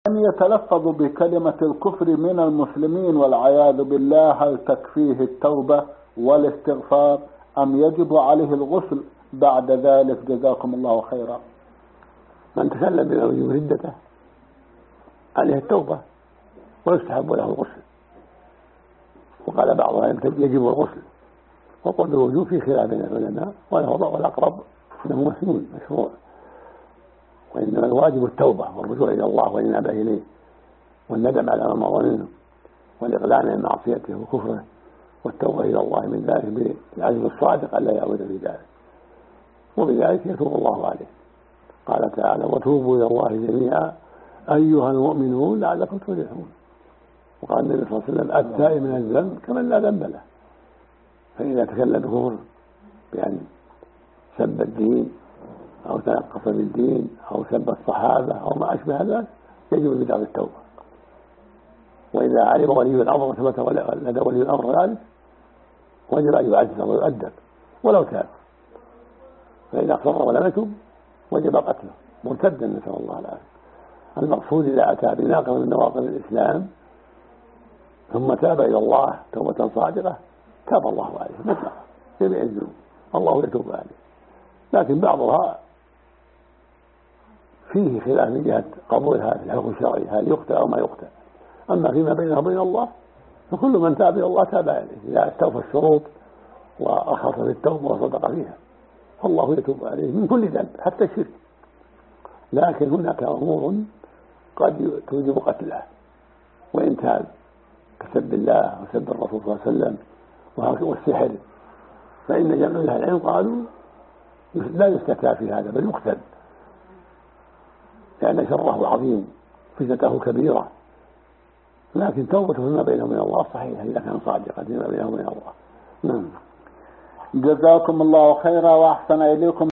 من يتلفظ بكلمة الكفر من المسلمين والعياذ بالله، هل تكفيه التوبة والاستغفار أم يجب عليه الغسل بعد ذلك؟ جزاكم الله خيرا. من تكلم بما يوجب ردته عليه التوبة ويستحب له الغسل، وقال بعضهم يجب الغسل، وقل بالوجوب في خلاف بين العلماء، والأقرب أنه مسنون مشروع، وإنما الواجب التوبة والرجوع إلى الله والإنابة إليه والندم على ما مضى منه والإقلاع من معصيته وكفره والتوبة إلى الله من ذلك بالعزم الصادق ألا يعود في ذلك، وبذلك يتوب الله عليه. قال تعالى: وتوبوا إلى الله جميعا أيها المؤمنون لعلكم تفلحون. وقال النبي صلى الله عليه وسلم: التائب من الذنب كمن لا ذنب له. فإذا تكلم بكفر بأن سب الدين أو تنقص بالدين أو سب الصحابة أو ما أشبه ذلك يجب بدعوى التوبة، وإذا علم ولي الأمر وثبت لدى ولي الأمر ذلك وجب أن يعزز ويؤدب ولو تاب، فإذا أقر ولم يتب وجب قتله مرتدا، نسأل الله العافية. المقصود إذا أتى بناقض من نواقض الإسلام ثم تاب إلى الله توبة صادقة تاب الله عليه مطلقا جميع الذنوب، الله يتوب عليه. لكن بعضها فيه خلاف من جهة قبولها في الحكم الشرعي، هل يقتل أو ما يقتل. أما فيما بينه وبين الله فكل من تاب إلى الله تاب عليه إذا استوفى الشروط وأخلص في التوبة وصدق فيها، فالله يتوب عليه من كل ذنب حتى الشرك. لكن هناك أمور قد توجب قتله وإن تاب، كسب الله وسب الرسول صلى الله عليه وسلم والسحر، فإن جمع أهل العلم قالوا لا يستتاب في هذا بل يقتل، لأن شره عظيم فتنته كبيرة. لكن توبته فيما بينه وبين الله صحيحة إذا كان صادقا فيما بينه وبين الله. جزاكم الله خيرا وأحسن إليكم.